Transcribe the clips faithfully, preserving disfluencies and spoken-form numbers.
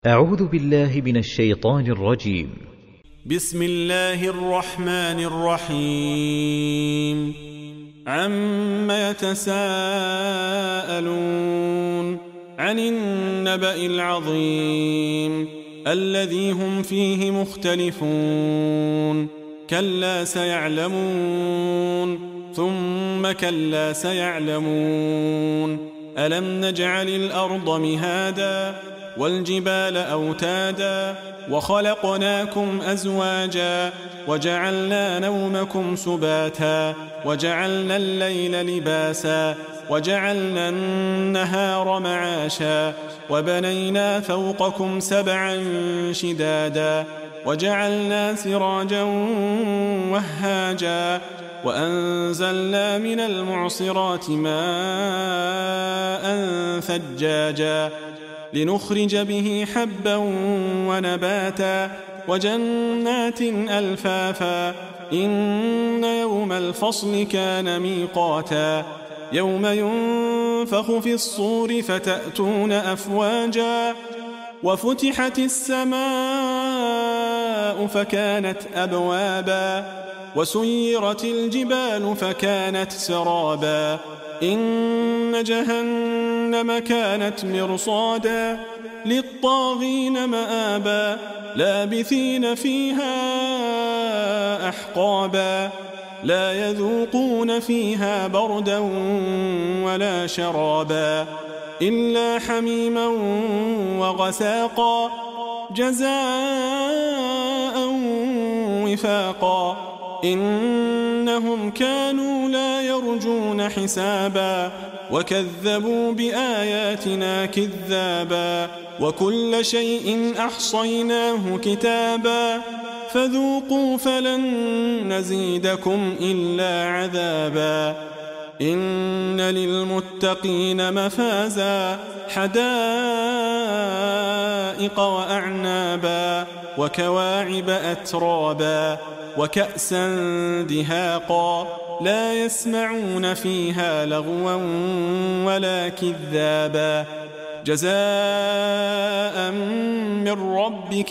أعوذ بالله من الشيطان الرجيم. بسم الله الرحمن الرحيم. عم يتساءلون عن النبأ العظيم الذي هم فيه مختلفون كلا سيعلمون ثم كلا سيعلمون ألم نجعل الأرض مهادا والجبال أوتادا وخلقناكم أزواجا وجعلنا نومكم سباتا وجعلنا الليل لباسا وجعلنا النهار معاشا وبنينا فوقكم سبعا شدادا وجعلنا سراجا وهاجا وأنزلنا من المعصرات ماء ثجاجا لنخرج به حبا ونباتا وجنات ألفافا إن يوم الفصل كان ميقاتا يوم ينفخ في الصور فتأتون أفواجا وفتحت السماء فكانت أبوابا وسيرت الجبال فكانت سرابا إن جهنم كانت مرصادا للطاغين مآبا لابثين فيها أحقابا لا يذوقون فيها بردا ولا شرابا إلا حميما وغساقا جزاء وفاقا إنهم كانوا لا يرجون حسابا وكذبوا بآياتنا كذابا وكل شيء أحصيناه كتابا فذوقوا فلن نزيدكم إلا عذابا إن للمتقين مفازا حدائق وأعنابا وكواعب أترابا وكأسا دهاقا لا يسمعون فيها لغوا ولا كذابا جزاء من ربك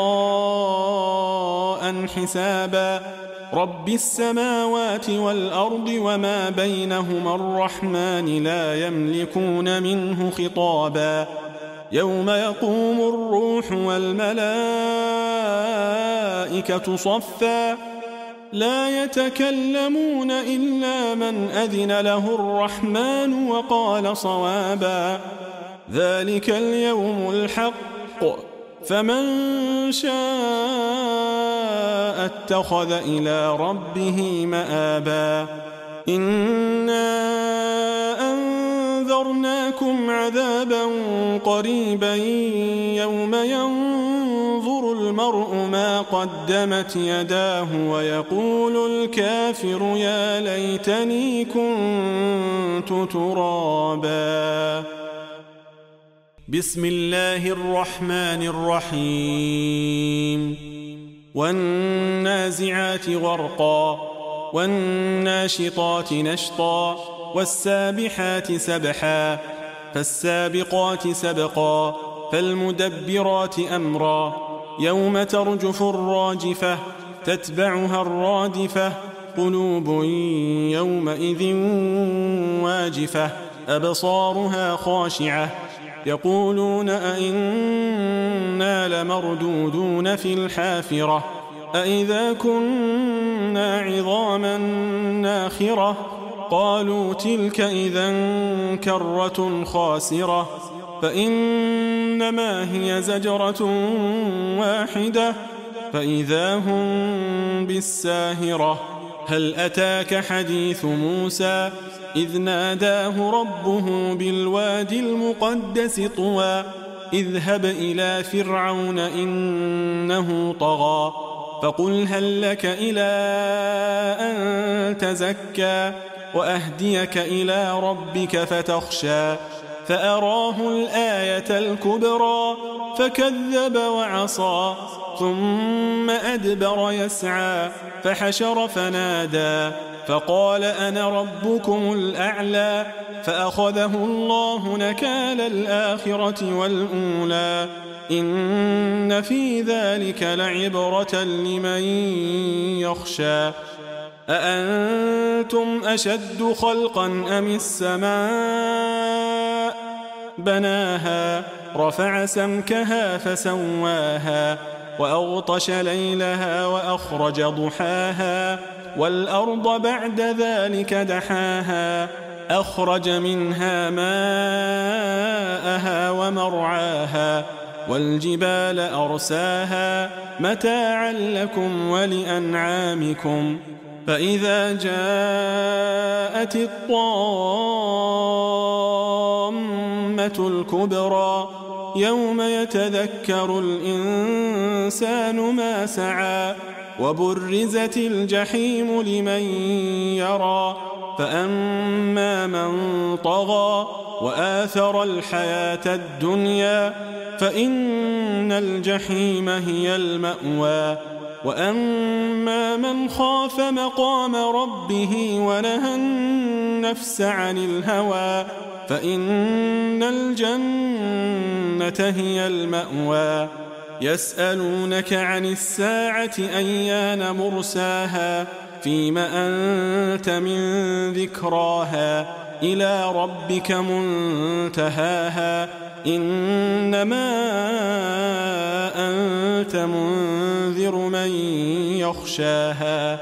عطاء حسابا رب السماوات والأرض وما بينهما الرحمن لا يملكون منه خطابا يوم يقوم الروح والملائكة صفا لا يتكلمون إلا من أذن له الرحمن وقال صوابا ذلك اليوم الحق فمن شاء اتخذ إلى ربه مآبا إنا أنذرناكم عذابا قريبا يوم ينظر المرء ما قدمت يداه ويقول الكافر يا ليتني كنت ترابا. بسم الله الرحمن الرحيم. والنازعات غرقا والناشطات نشطا والسابحات سبحا فالسابقات سبقا فالمدبرات أمرا يوم ترجف الراجفة تتبعها الرادفة قلوب يومئذ واجفة أبصارها خاشعة يقولون أئنا لمردودون في الحافرة أئذا كنا عظاما ناخرة قالوا تلك إذا كرة خاسرة فإنما هي زجرة واحدة فإذا هم بالساهرة هل أتاك حديث موسى إذ ناداه ربه بالوادي المقدس طوى اذهب إلى فرعون إنه طغى فقل هل لك إلى أن تزكى وأهديك إلى ربك فتخشى فأراه الآية الكبرى فكذب وعصى ثم أدبر يسعى فحشر فنادى فقال أنا ربكم الأعلى فأخذه الله نكال الآخرة والأولى إن في ذلك لعبرة لمن يخشى أأنتم أشد خلقا أم السماء بناها رفع سمكها فسواها وأغطش ليلها وأخرج ضحاها والأرض بعد ذلك دحاها أخرج منها ماءها ومرعاها والجبال أرساها متاعا لكم ولأنعامكم فإذا جاءت الطامة الكبرى يوم يتذكر الإنسان ما سعى وبرزت الجحيم لمن يرى فأما من طغى وآثر الحياة الدنيا فإن الجحيم هي المأوى وأما من خاف مقام ربه ونهى النفس عن الهوى فإن الجنة هي المأوى يسألونك عن الساعة أيان مرساها فيم أنت من ذكراها إلى ربك منتهاها إنما أنت منذر من يخشاها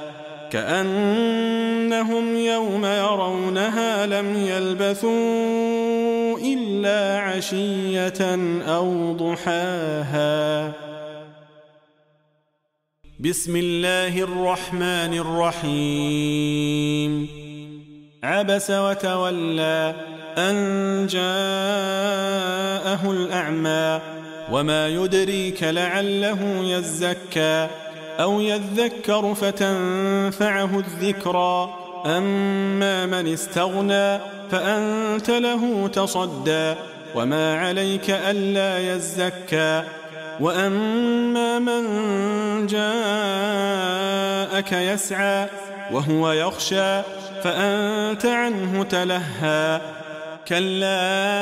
كأنهم يوم يرونها لم يلبثوا إلا عشية أو ضحاها بسم الله الرحمن الرحيم عبس وتولى أن جاءه الأعمى وما يدريك لعله يزكى أو يذكر فتنفعه الذكرى أما من استغنى فأنت له تصدى وما عليك ألا يزكى وأما من جاءك يسعى وهو يخشى فأنت عنه تلهى كلا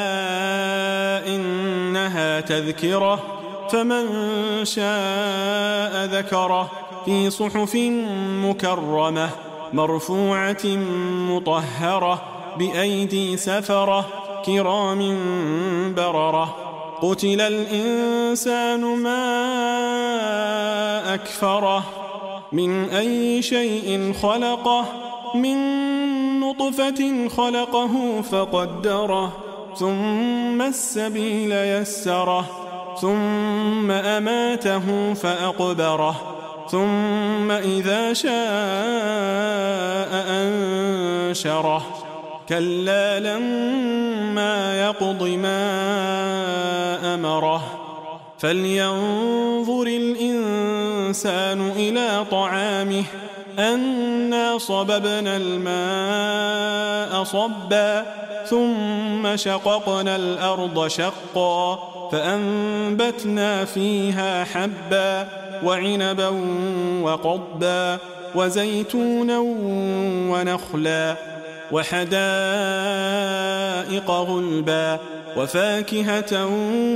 إنها تذكرة فمن شاء ذكره في صحف مكرمة مرفوعة مطهرة بأيدي سفرة كرام بررة قتل الإنسان ما أكفره من أي شيء خلقه من نطفة خلقه فقدره ثم السبيل يسره ثم أماته فأقبره ثم إذا شاء أنشره كلا لما يقض ما أمره فلينظر الإنسان إلى طعامه أنا صببنا الماء صبا ثم شققنا الأرض شقا فأنبتنا فيها حبا وعنبا وقضبا وزيتونا ونخلا وحدائق غلبا وفاكهة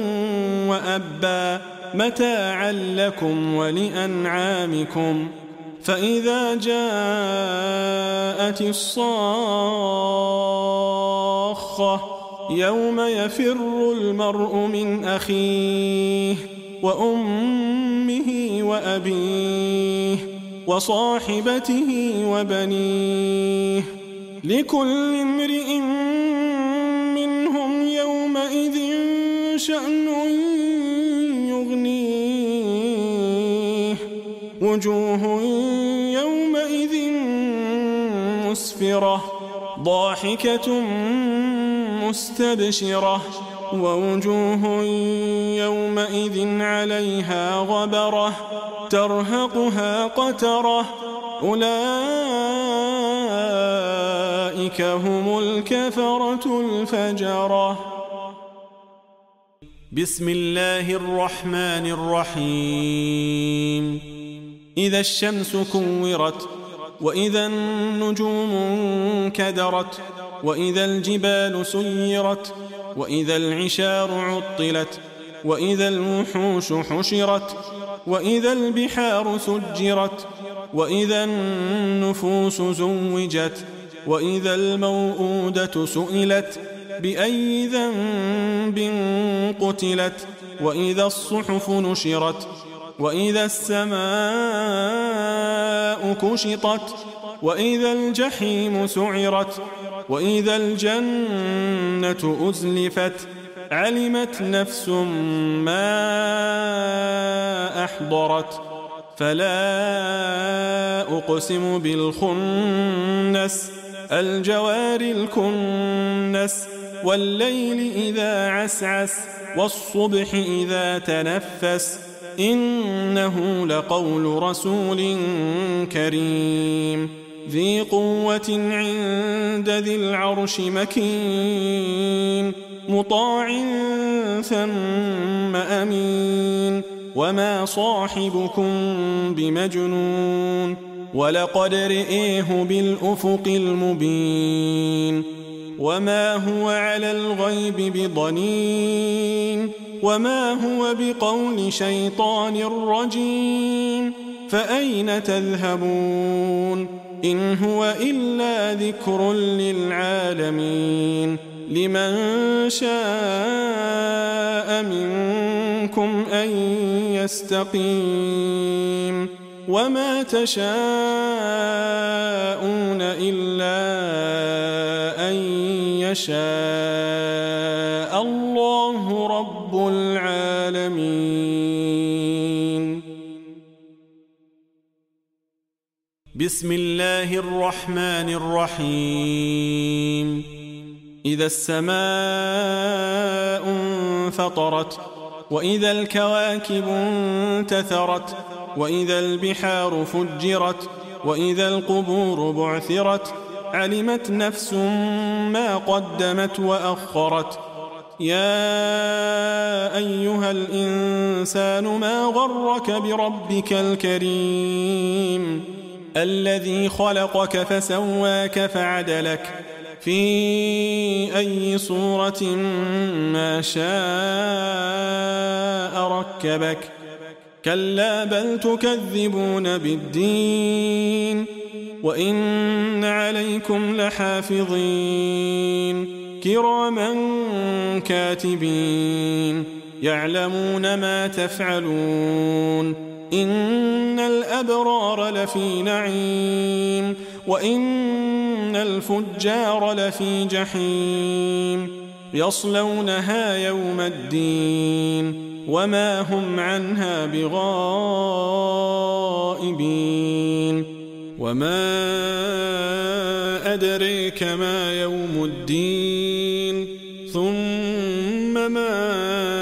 وأبا متاعا لكم ولأنعامكم فإذا جاءت الصاخة يوم يفر المرء من أخيه وأمه وأبيه وصاحبته وبنيه لكل امرئ منهم يومئذ شأن يغنيه وجوه يومئذ مسفرة ضاحكة مستبشرة ووجوه يومئذ عليها غبرة ترهقها قترة أولئك هم الكفرة الفجرة بسم الله الرحمن الرحيم إذا الشمس كورت وإذا النجوم انكدرت وإذا الجبال سيرت وإذا العشار عطلت وإذا الوحوش حشرت وإذا البحار سجرت وإذا النفوس زوجت وإذا الموءودة سئلت بأي ذنب قتلت وإذا الصحف نشرت وإذا السماء كشطت وإذا الجحيم سعرت وإذا الجنة أزلفت علمت نفس ما أحضرت فلا أقسم بالخنس الجوار الكنس والليل إذا عسعس والصبح إذا تنفس إنه لقول رسول كريم ذي قوة عند ذي العرش مكين مطاع ثم أمين وما صاحبكم بمجنون ولقد رئيه بالأفق المبين وما هو على الغيب بضنين وما هو بقول شيطان رجيم فأين تذهبون إن هو إلا ذكر للعالمين لمن شاء منكم أن يستقيم وما تشاءون إلا أن يشاء الله رب العالمين. بسم الله الرحمن الرحيم إذا السماء انفطرت وإذا الكواكب انتثرت وإذا البحار فجرت وإذا القبور بعثرت علمت نفس ما قدمت وأخرت يا أيها الإنسان ما غرك بربك الكريم الذي خلقك فسواك فعدلك في أي صورة ما شاء ركبك كلا بل تكذبون بالدين وإن عليكم لحافظين كراما كاتبين يعلمون ما تفعلون إن الأبرار لفي نعيم وإن الفجار لفي جحيم يصلونها يوم الدين وما هم عنها بغائبين وما أدريك ما يوم الدين ثم ما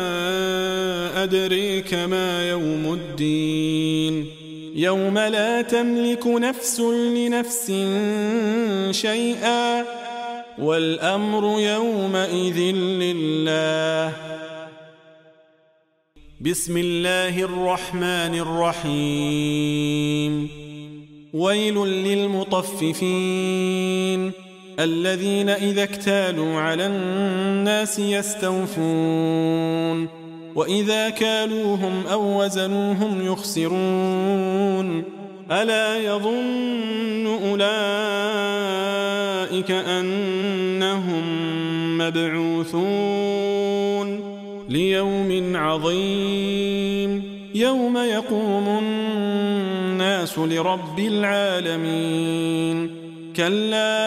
أدريك ما يوم الدين يوم لا تملك نفس لنفس شيئا والأمر يومئذ لله. بسم الله الرحمن الرحيم ويل للمطففين الذين إذا اكتالوا على الناس يستوفون وإذا كالوهم أو وزنوهم يخسرون ألا يظن أولئك أنهم مبعوثون ليوم عظيم يوم يقوم الناس لرب العالمين كلا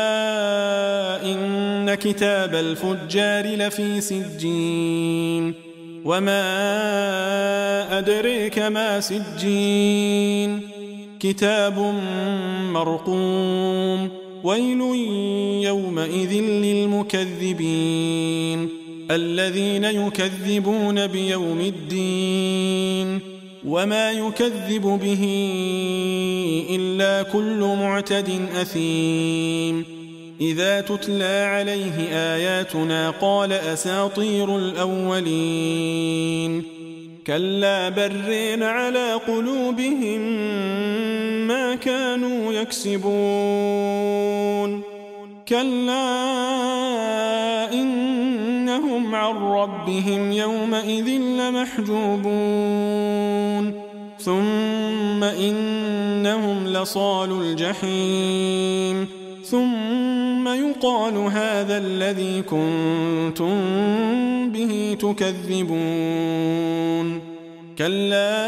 إن كتاب الفجار لفي سجين وما أدريك ما سجين كتاب مرقوم ويل يومئذ للمكذبين الذين يكذبون بيوم الدين وما يكذب به إلا كل معتد أثيم إذا تتلى عليه آياتنا قال أساطير الأولين كلا برين على قلوبهم ما كانوا يكسبون كلا إنهم عن ربهم يومئذ لمحجوبون ثم إنهم لصالوا الجحيم ثم يقال هذا الذي كنتم به تكذبون كلا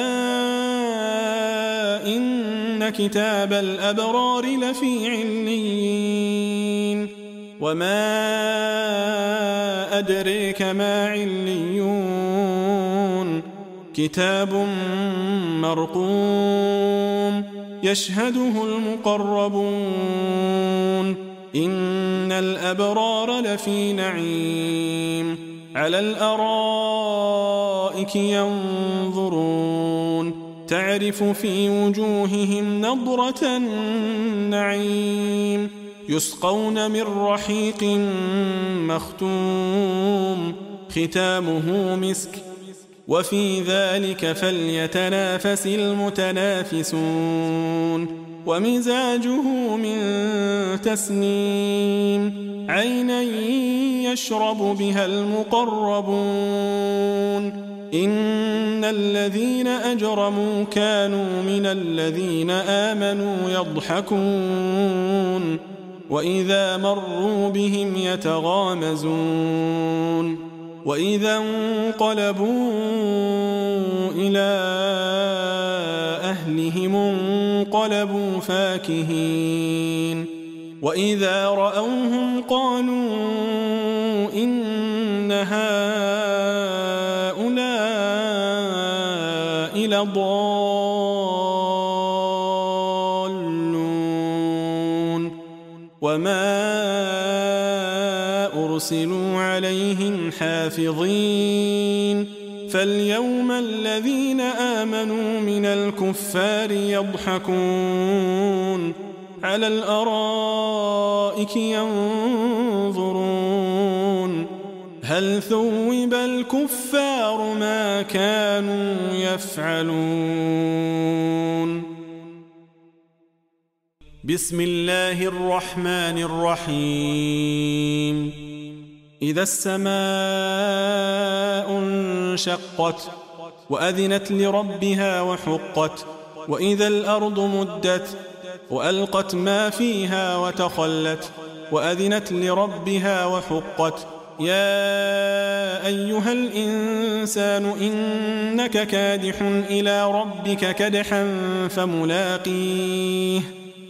إن كتاب الأبرار لفي عليين وما أدريك ما عليون كتاب مرقوم يشهده المقربون إن الأبرار لفي نعيم على الأرائك ينظرون تعرف في وجوههم نضرة النعيم يسقون من رحيق مختوم ختامه مسك وفي ذلك فليتنافس المتنافسون ومزاجه من تسنيم عينا يشرب بها المقربون إن الذين أجرموا كانوا من الذين آمنوا يضحكون وإذا مروا بهم يتغامزون وإذا انقلبوا إلى أهلهم انقلبوا فاكهين وإذا رأوهم قالوا إن هؤلاء لضالون وما أرسلوا عليهم حافظين فاليوم الذين آمنوا من الكفار يضحكون على الأرائك ينظرون هل ثوب الكفار ما كانوا يفعلون بسم الله الرحمن الرحيم إذا السماء انشقت وأذنت لربها وحقت وإذا الأرض مدت وألقت ما فيها وتخلت وأذنت لربها وحقت يا أيها الإنسان إنك كادح إلى ربك كدحا فملاقيه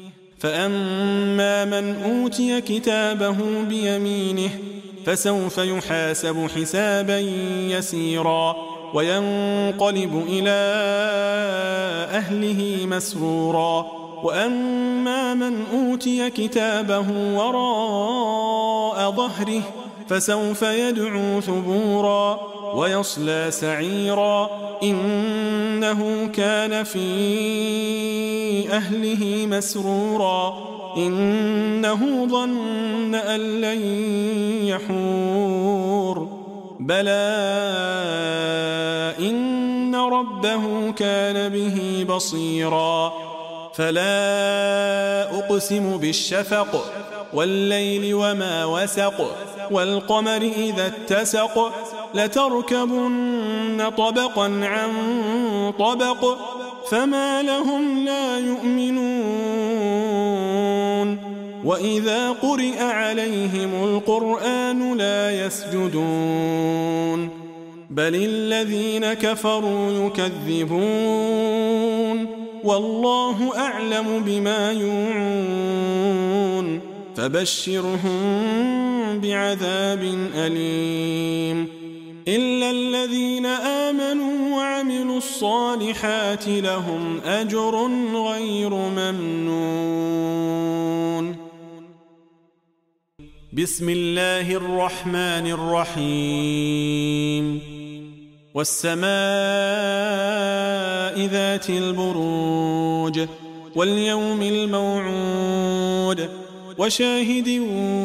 فأما من أوتي كتابه بيمينه فسوف يحاسب حسابا يسيرا وينقلب إلى أهله مسرورا وأما من أوتي كتابه وراء ظهره فسوف يدعو ثبورا ويصلى سعيرا إنه كان في أهله مسرورا إنه ظن أن لن يحور بلى إن ربه كان به بصيرا فلا أقسم بالشفق والليل وما وسق والقمر إذا اتسق لتركبن طبقا عن طبق فما لهم لا يؤمنون وإذا قرئ عليهم القرآن لا يسجدون بل الذين كفروا يكذبون والله أعلم بما يوعون فبشرهم بعذاب أليم إلا الذين آمنوا وعملوا الصالحات لهم أجر غير ممنون بسم الله الرحمن الرحيم والسماء ذات البروج واليوم الموعود وشاهد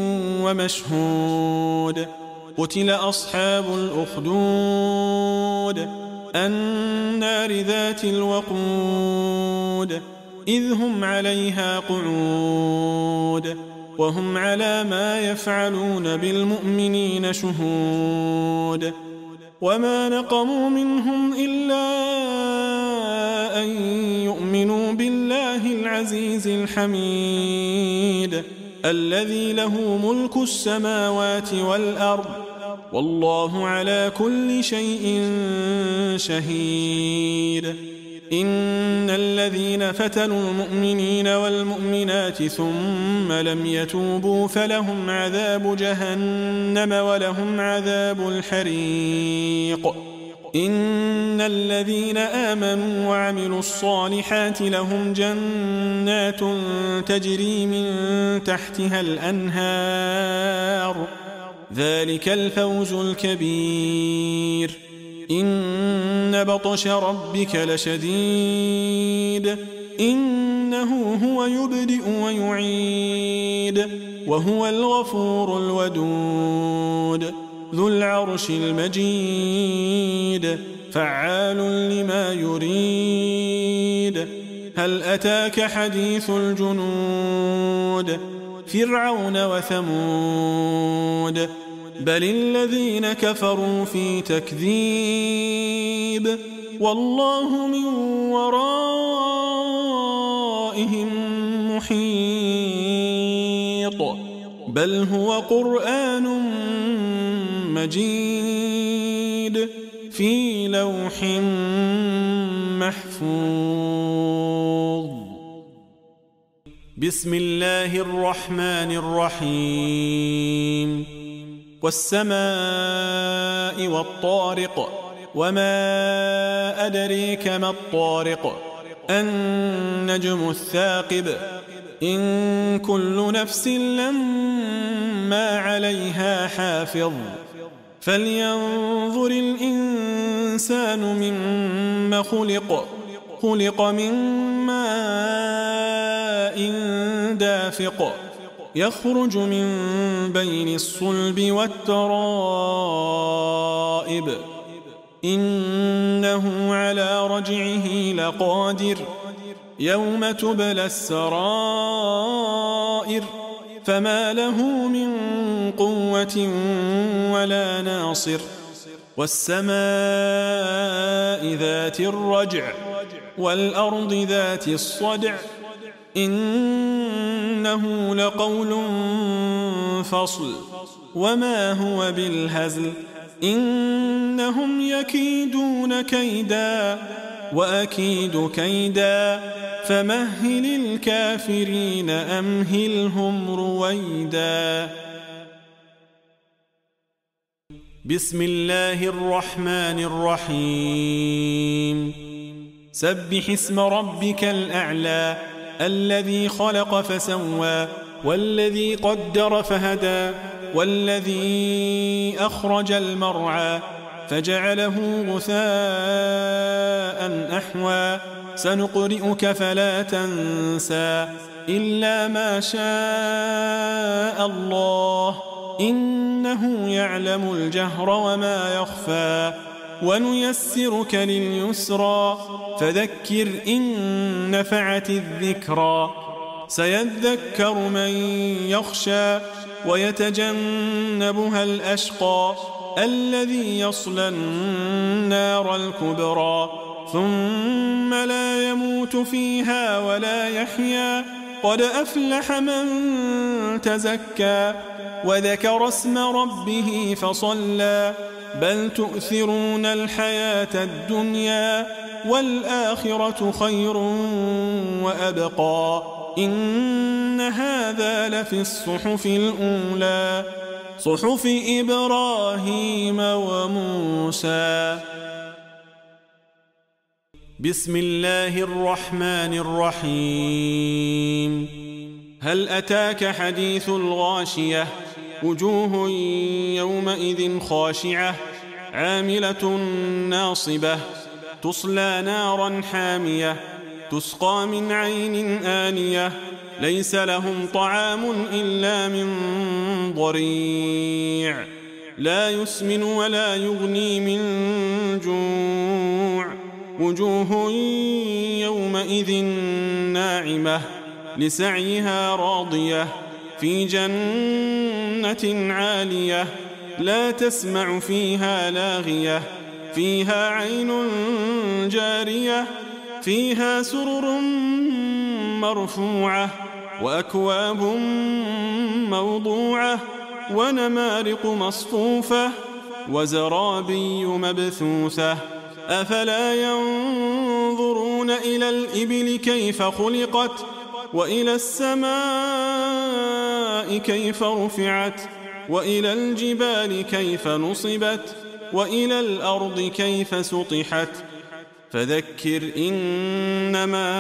ومشهود قتل أصحاب الأخدود النار ذات الوقود إذ هم عليها قعود وهم على ما يفعلون بالمؤمنين شهود وما نقموا منهم إلا أن يؤمنوا بالله العزيز الحميد الذي له ملك السماوات والأرض والله على كل شيء شهيد إن الذين فتنوا المؤمنين والمؤمنات ثم لم يتوبوا فلهم عذاب جهنم ولهم عذاب الحريق إن الذين آمنوا وعملوا الصالحات لهم جنات تجري من تحتها الأنهار ذلك الفوز الكبير إن بطش ربك لشديد إنه هو يبدئ ويعيد وهو الغفور الودود ذو العرش المجيد فعال لما يريد هل أتاك حديث الجنود فرعون وثمود بل الذين كفروا في تكذيب والله من ورائهم محيط بل هو قرآن مجيد في لوح محفوظ بسم الله الرحمن الرحيم والسماء والطارق وما أدريك ما الطارق النجم الثاقب إن كل نفس لما عليها حافظ فلينظر الإنسان مما خلق خلق من ماء دافق يخرج من بين الصلب والترائب إنه على رجعه لقادر يوم تبلى السرائر فما له من قوة ولا ناصر والسماء ذات الرجع والأرض ذات الصدع إنه لقول فصل وما هو بالهزل إنهم يكيدون كيدا وأكيد كيدا فمهل الكافرين أمهلهم رويدا بسم الله الرحمن الرحيم سبح اسم ربك الأعلى الذي خلق فسوى والذي قدر فهدى والذي أخرج المرعى فجعله غثاء أحوى سنقرئك فلا تنسى إلا ما شاء الله إنه يعلم الجهر وما يخفى ونيسرك لليسرى فذكر إن نفعت الذكرى سيذكر من يخشى ويتجنبها الأشقى الذي يصلى النار الكبرى ثم لا يموت فيها ولا يحيا قد أفلح من تزكى وذكر اسم ربه فصلى بل تؤثرون الحياة الدنيا والآخرة خير وأبقى إن هذا لفي الصحف الأولى صحف إبراهيم وموسى بسم الله الرحمن الرحيم هل أتاك حديث الغاشية وجوه يومئذ خاشعة عاملة ناصبة تصلى نارا حامية تسقى من عين آنية ليس لهم طعام إلا من ضريع لا يسمن ولا يغني من جوع وجوه يومئذ ناعمة لسعيها راضية في جنة عالية لا تسمع فيها لاغية فيها عين جارية فيها سرر مرفوعة وأكواب موضوعة ونمارق مصفوفة وزرابي مبثوثة أفلا ينظرون إلى الإبل كيف خلقت وإلى السماء كيف رفعت وإلى الجبال كيف نصبت وإلى الأرض كيف سطحت فذكر إنما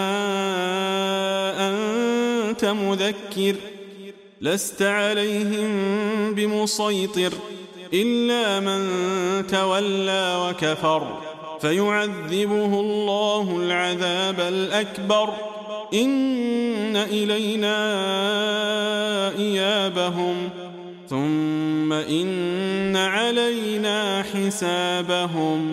أنت مذكر لست عليهم بمسيطر إلا من تولى وكفر فيعذبه الله العذاب الأكبر إن إلينا إيابهم ثم إن علينا حسابهم.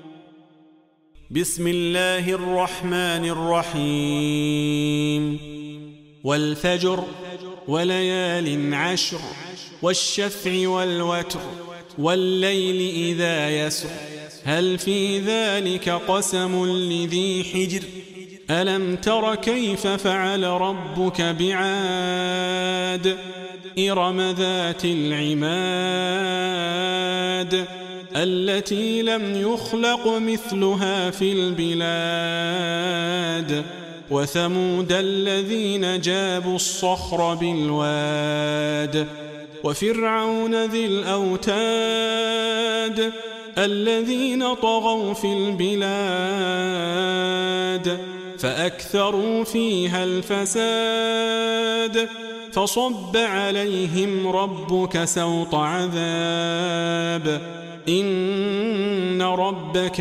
بسم الله الرحمن الرحيم. والفجر وليال عشر والشفع والوتر والليل إذا يسر هل في ذلك قسم لذي حجر ألم تر كيف فعل ربك بعاد إرم ذات العماد التي لم يخلق مثلها في البلاد وثمود الذين جابوا الصخر بالواد وفرعون ذي الأوتاد الذين طغوا في البلاد فأكثروا فيها الفساد فصب عليهم ربك سوط عذاب إن ربك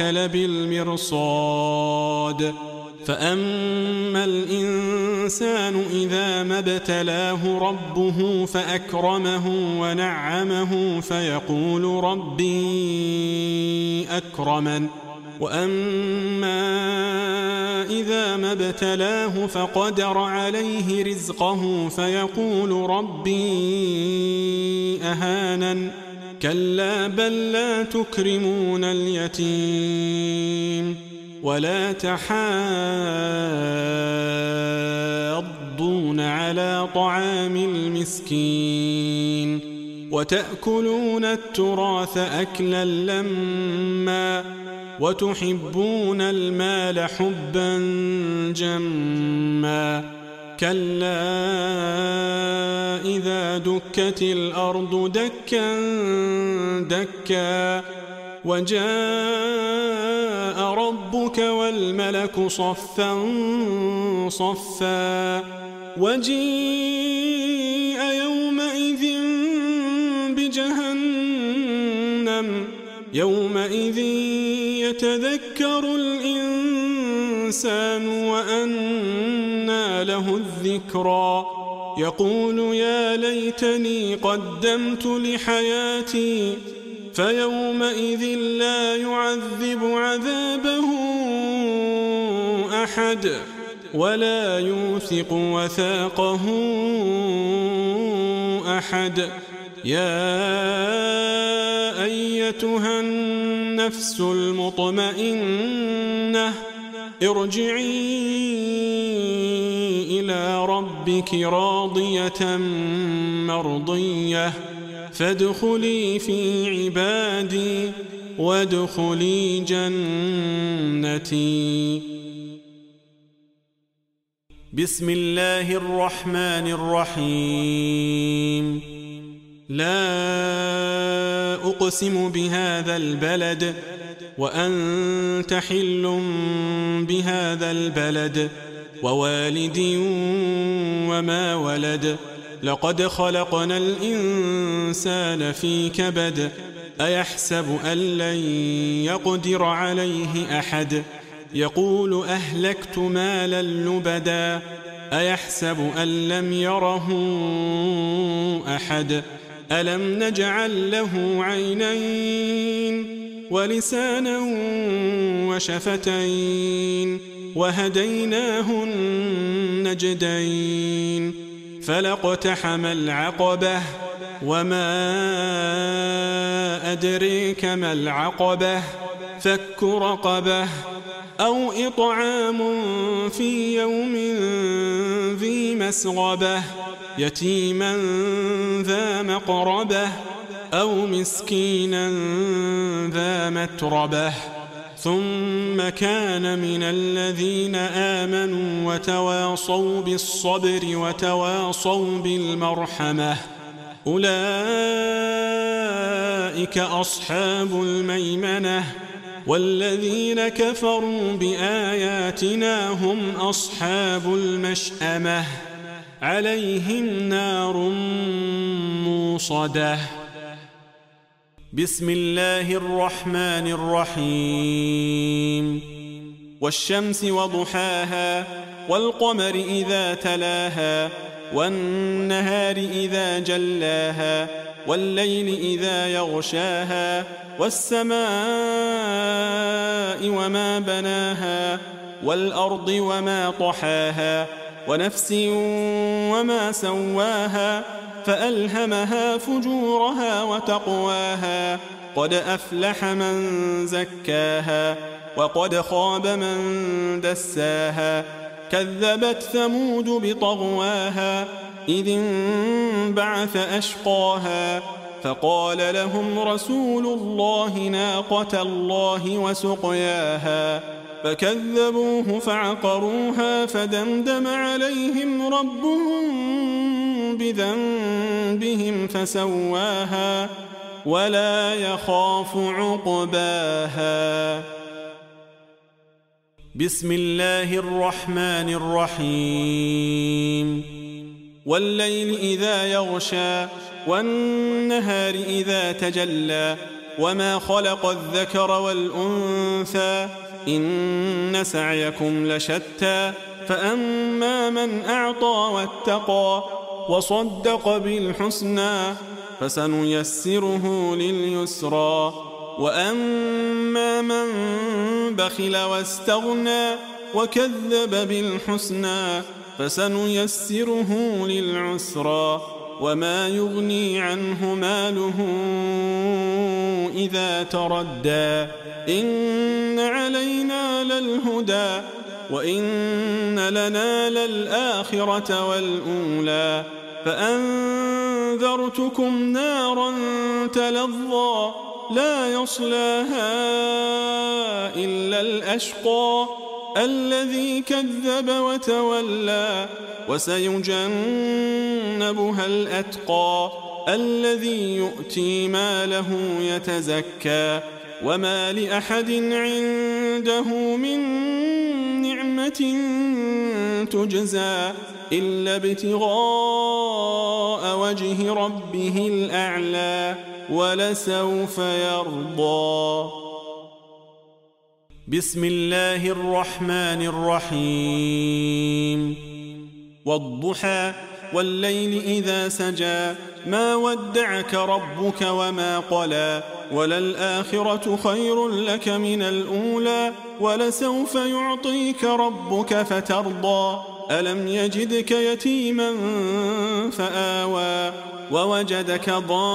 لبالمرصاد فأما الإنسان إذا ما ابتلاه ربه فأكرمه ونعمه فيقول ربي أكرمن وأما إذا ما ابتلاه فقدر عليه رزقه فيقول ربي أهانن كلا بل لا تكرمون اليتيم ولا تحاضون على طعام المسكين وتأكلون التراث أكلا لما وتحبون المال حبا جما كلا إذا دكت الأرض دكا دكا وجاء ربك والملك صفا صفا وجيء يومئذ بجهنم يومئذ يتذكر الإنسان وأنى له الذكرى يقول يا ليتني قدمت لحياتي فيومئذ لا يعذب عذابه أحد ولا يوثق وثاقه أحد يا أيتها النفس المطمئنة ارجعي إلى ربك راضية مرضية فادخلي في عبادي وادخلي جنتي. بسم الله الرحمن الرحيم. لا أقسم بهذا البلد وأنت حل بهذا البلد ووالد وما ولد لقد خلقنا الإنسان في كبد أيحسب أن لن يقدر عليه أحد يقول أهلكت مالا لبدا أيحسب أن لم يره أحد ألم نجعل له عينين ولسانا وشفتين وهديناه النجدين فلاقتحم العقبة وما أدريك ما العقبة فك رقبة أو إطعام في يوم ذي مسغبة يتيما ذا مقربة أو مسكينا ذا متربة ثم كان من الذين آمنوا وتواصوا بالصبر وتواصوا بالمرحمة أولئك أصحاب الميمنة والذين كفروا بآياتنا هم أصحاب المشأمة عليهم نار موصدة. بسم الله الرحمن الرحيم والشمس وضحاها والقمر إذا تلاها والنهار إذا جلاها والليل إذا يغشاها والسماء وما بناها والأرض وما طحاها ونفس وما سواها فألهمها فجورها وتقواها قد أفلح من زكاها وقد خاب من دساها كذبت ثمود بطغواها إذ انبعث أشقاها فقال لهم رسول الله ناقة الله وسقياها فكذبوه فعقروها فدمدم عليهم ربهم بذنبهم فسواها ولا يخاف عقباها. بسم الله الرحمن الرحيم والليل إذا يغشى والنهار إذا تجلى وما خلق الذكر والأنثى إن سعيكم لشتى فأما من أعطى واتقى وصدق بالحسنى فسنيسره لليسرى وأما من بخل واستغنى وكذب بالحسنى فسنيسره للعسرى وما يغني عنه ماله إذا تردى إن علينا للهدى وإن لنا للآخرة والأولى فأنذرتكم نارا تلظى لا يصلاها إلا الأشقى الذي كذب وتولى وسيجنبها الأتقى الذي يؤتي ماله يتزكى وما لأحد عنده من نعمة تجزى إلا ابتغاء وجه ربه الأعلى ولسوف يرضى. بسم الله الرحمن الرحيم والضحى والليل إذا سجى ما ودعك ربك وما قلى وللآخرة خير لك من الأولى ولسوف يعطيك ربك فترضى ألم يجدك يتيما فآوى ووجدك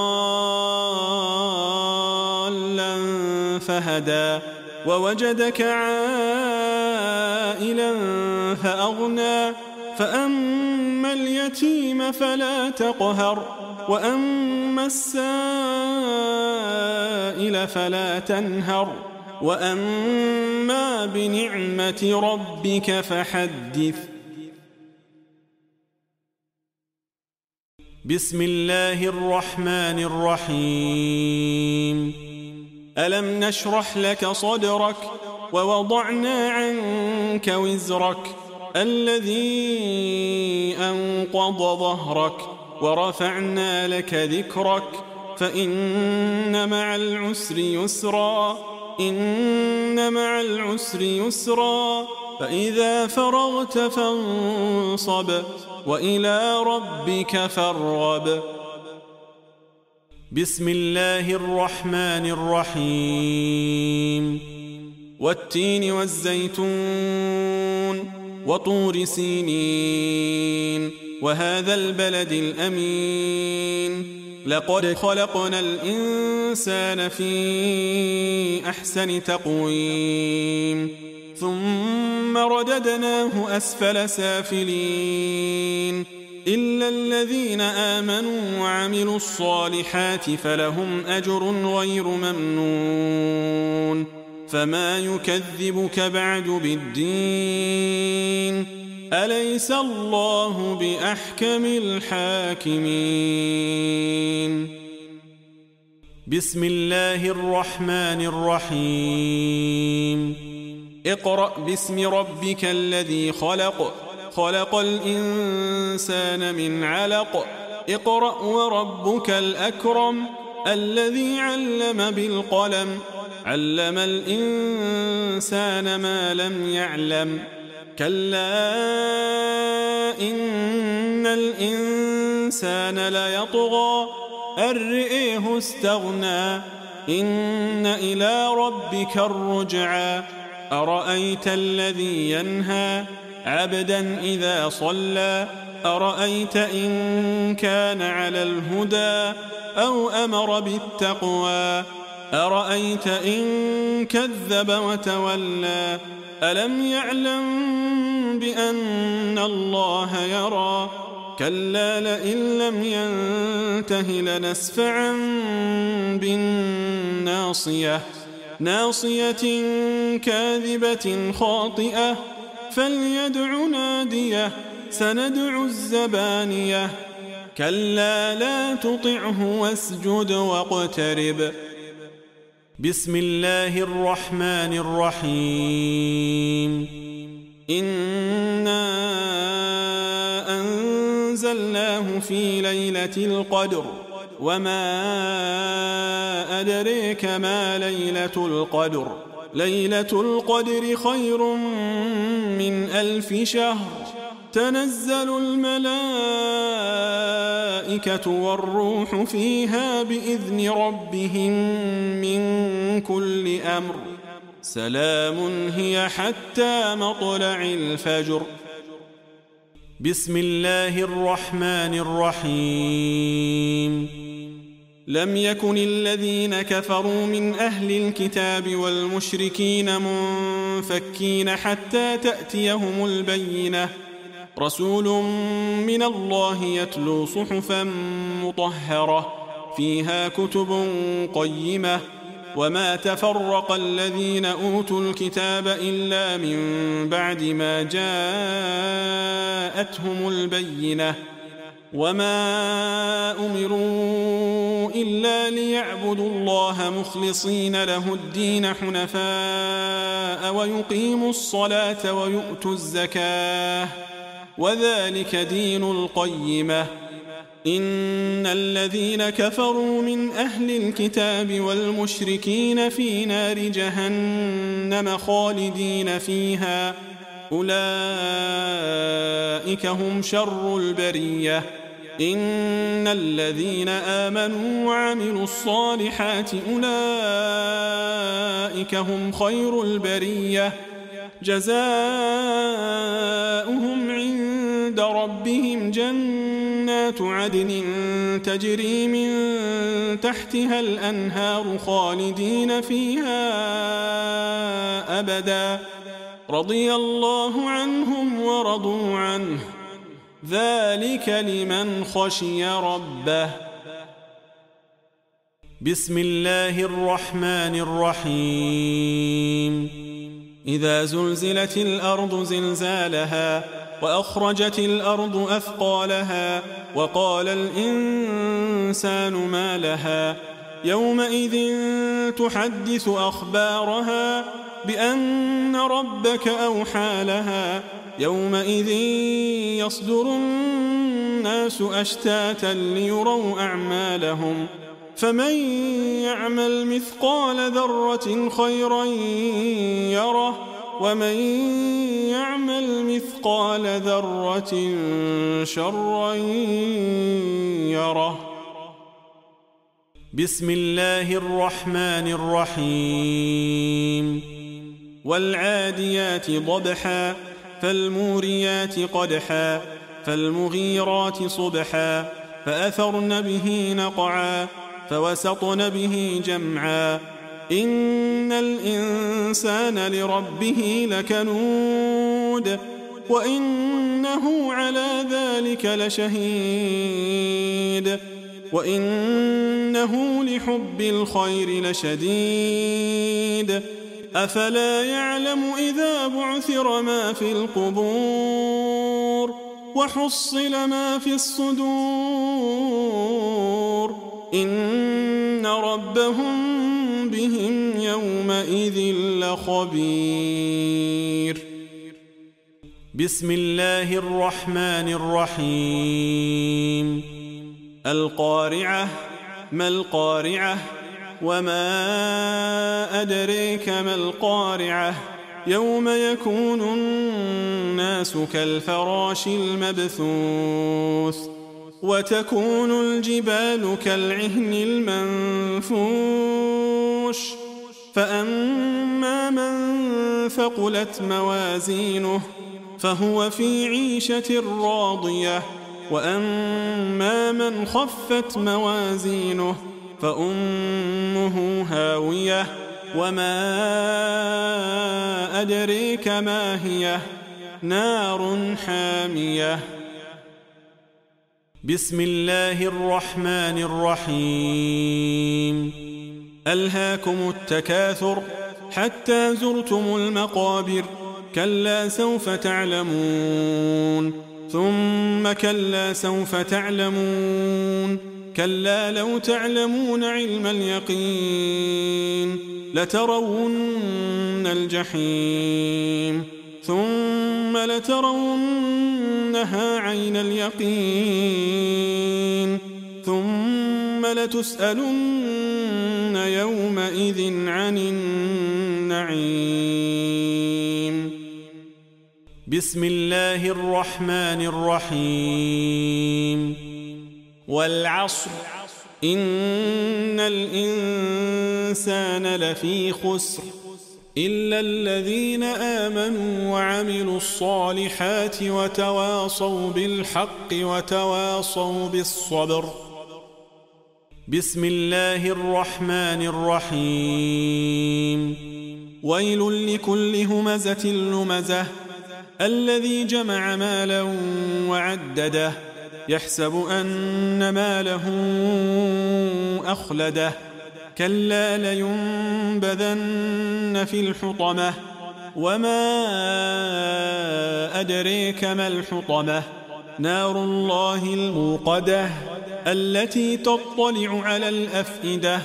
ضالا فهدى ووجدك عائلا فأغنى فأما اليتيم فلا تقهر وأما السائل فلا تنهر وأما بنعمة ربك فحدث. بسم الله الرحمن الرحيم ألم نشرح لك صدرك ووضعنا عنك وزرك الذي أنقض ظهرك ورفعنا لك ذكرك فإن مع العسر يسرا إن مع العسر يسرا فإذا فرغت فانصب وإلى ربك فارغب. بسم الله الرحمن الرحيم. والتين والزيتون وطور سينين وهذا البلد الأمين لقد خلقنا الإنسان في أحسن تقويم ثم رددناه أسفل سافلين إلا الذين آمنوا وعملوا الصالحات فلهم أجر غير ممنون فما يكذبك بعد بالدين أليس الله بأحكم الحاكمين. بسم الله الرحمن الرحيم. اقرأ باسم ربك الذي خلق خلق الإنسان من علق اقرأ وربك الأكرم الذي علم بالقلم علم الإنسان ما لم يعلم كلا إن الإنسان ليطغى أن رآه استغنى إن إلى ربك الرجعى أرأيت الذي ينهى عبدا إذا صلى أرأيت إن كان على الهدى أو أمر بالتقوى أرأيت إن كذب وتولى ألم يعلم بأن الله يرى كلا لئن لم ينته لنسفعا بالناصية ناصية كاذبة خاطئة فليدع ناديه سندع الزبانية كلا لا تطعه واسجد واقترب. بسم الله الرحمن الرحيم. إنا أنزلناه في ليلة القدر وما أدريك ما ليلة القدر ليلة القدر خير من ألف شهر تنزل الملائكة والروح فيها بإذن ربهم من كل أمر سلام هي حتى مطلع الفجر. بسم الله الرحمن الرحيم. لم يكن الذين كفروا من أهل الكتاب والمشركين منفكين حتى تأتيهم البينة رسول من الله يتلو صحفا مطهرة فيها كتب قيمة وما تفرق الذين أوتوا الكتاب إلا من بعد ما جاءتهم البينة وما أمروا إلا ليعبدوا الله مخلصين له الدين حنفاء ويقيموا الصلاة ويؤتوا الزكاة وذلك دين القيمة. إن الذين كفروا من أهل الكتاب والمشركين في نار جهنم خالدين فيها أولئك هم شر البرية. إن الذين آمنوا وعملوا الصالحات أولئك هم خير البرية جزاؤهم عند ربهم جنات عدن تجري من تحتها الأنهار خالدين فيها أبدا رضي الله عنهم ورضوا عنه ذلك لمن خشي ربه. بسم الله الرحمن الرحيم. إذا زلزلت الأرض زلزالها وأخرجت الأرض أثقالها وقال الإنسان ما لها يومئذ تحدث أخبارها بأن ربك أوحى لها يومئذ يصدر الناس أشتاتا ليروا أعمالهم فمن يعمل مثقال ذرة خيرا يره ومن يعمل مثقال ذرة شرا يره. بسم الله الرحمن الرحيم. والعاديات ضبحا فالموريات قدحا فالمغيرات صبحا فأثرن به نقعا فوسطن به جمعا إن الإنسان لربه لكنود وإنه على ذلك لشهيد وإنه لحب الخير لشديد أفلا يعلم إذا بعثر ما في القبور وحصل ما في الصدور إن ربهم بهم يومئذ لخبير. بسم الله الرحمن الرحيم. القارعة ما القارعة وما أدريك ما القارعة يوم يكون الناس كالفراش المبثوث وتكون الجبال كالعهن المنفوش فأما من ثقلت موازينه فهو في عيشة راضية وأما من خفت موازينه فأمه هاوية وما أدريك ما هي نار حامية. بسم الله الرحمن الرحيم. ألهاكم التكاثر حتى زرتم المقابر كلا سوف تعلمون ثم كلا سوف تعلمون كلا لو تعلمون علم اليقين لترون الجحيم ثم لترونها عين اليقين ثم لتسألن يومئذ عن النعيم. بسم الله الرحمن الرحيم. والعصر إن الإنسان لفي خسر إلا الذين آمنوا وعملوا الصالحات وتواصوا بالحق وتواصوا بالصبر. بسم الله الرحمن الرحيم. ويل لكل همزة لمزة الذي جمع مالا وعدده يحسب أن ماله أخلده كلا لينبذن في الحطمة وما أدريك ما الحطمة نار الله الموقدة التي تطلع على الأفئدة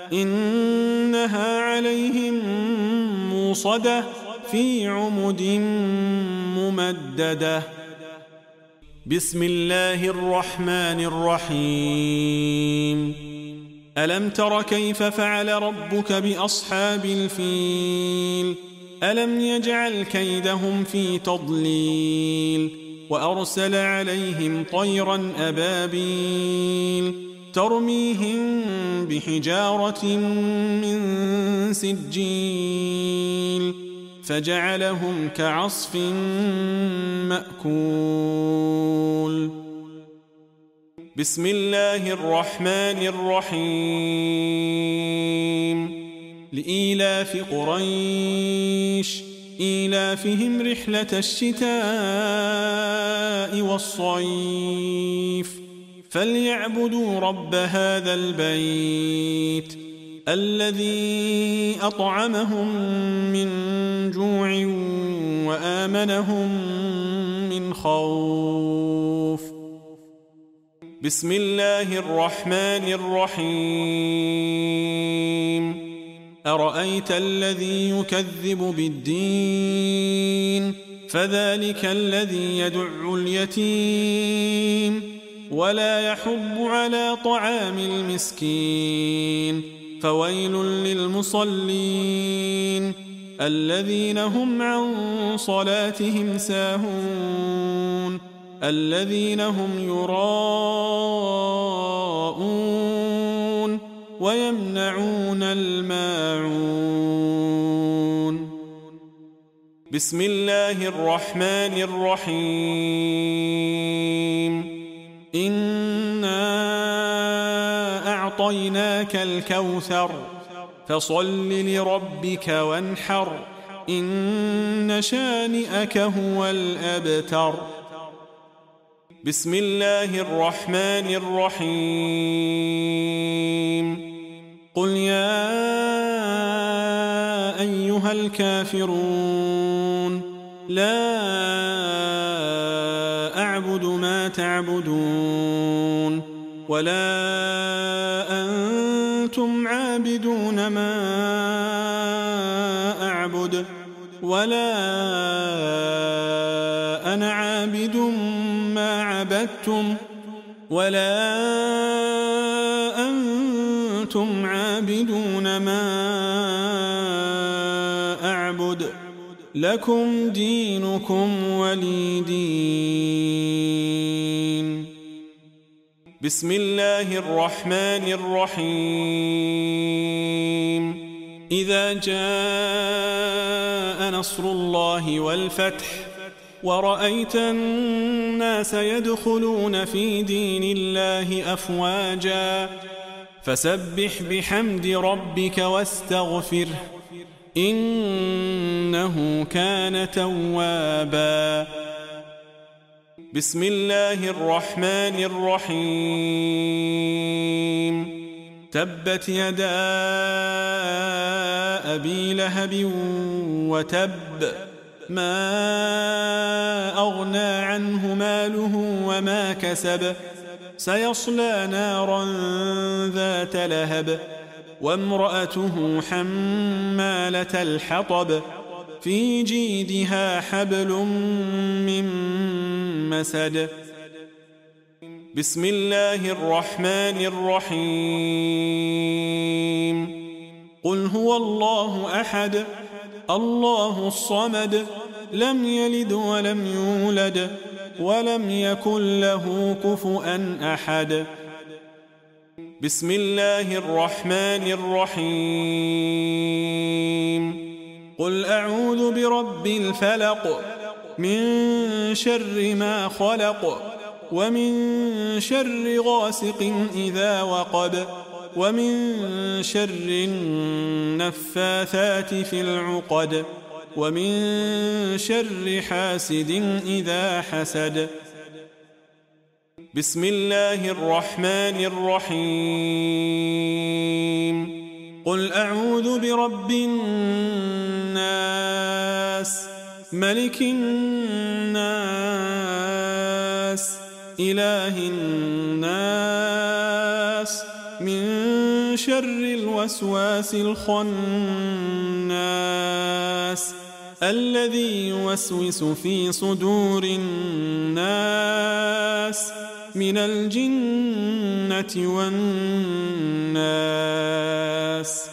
إنها عليهم موصدة في عمد ممددة. بسم الله الرحمن الرحيم. ألم تر كيف فعل ربك بأصحاب الفيل ألم يجعل كيدهم في تضليل وأرسل عليهم طيرا أبابيل ترميهم بحجارة من سجيل فجعلهم كعصف مأكول. بسم الله الرحمن الرحيم. لإيلاف قريش إيلافهم رحلة الشتاء والصيف فليعبدوا رب هذا البيت الذي أطعمهم من جوع وآمنهم من خوف. بسم الله الرحمن الرحيم. أرأيت الذي يكذب بالدين فذلك الذي يدع اليتيم ولا يحض على طعام المسكين فويل للمصلين الذين هم عن صلاتهم ساهون الذين هم يراءون ويمنعون الماعون. بسم الله الرحمن الرحيم. إنا أعطيناك الكوثر فصل لربك وانحر إن شانئك هو الأبتر. بسم الله الرحمن الرحيم. قل يا أيها الكافرون لا أعبد ما تعبدون ولا أنتم عابدون ما أعبد ولا أنا عابد ما عبدتم ولا أنتم عابدون ما أعبد لكم دينكم ولي دين. بسم الله الرحمن الرحيم. إذا جاء نصر الله والفتح ورأيت الناس يدخلون في دين الله أفواجا فسبح بحمد ربك واستغفره إنه كان توابا. بسم الله الرحمن الرحيم. تبت يدا أبي لهب وتب ما أغنى عنه ماله وما كسب سيصلى نارا ذات لهب وامرأته حمالة الحطب في جيدها حبل من مسد. بسم الله الرحمن الرحيم. قل هو الله أحد الله الصمد لم يلد ولم يولد ولم يكن له كفؤا أحد. بسم الله الرحمن الرحيم. قل أعوذ برب الفلق من شر ما خلق ومن شر غاسق إذا وقب ومن شر النفاثات في العقد ومن شر حاسد إذا حسد. بسم الله الرحمن الرحيم. قل أعوذ برب الناس ملك الناس إله الناس من شر الوسواس الخناس الذي يوسوس في صدور الناس من الجنة والناس.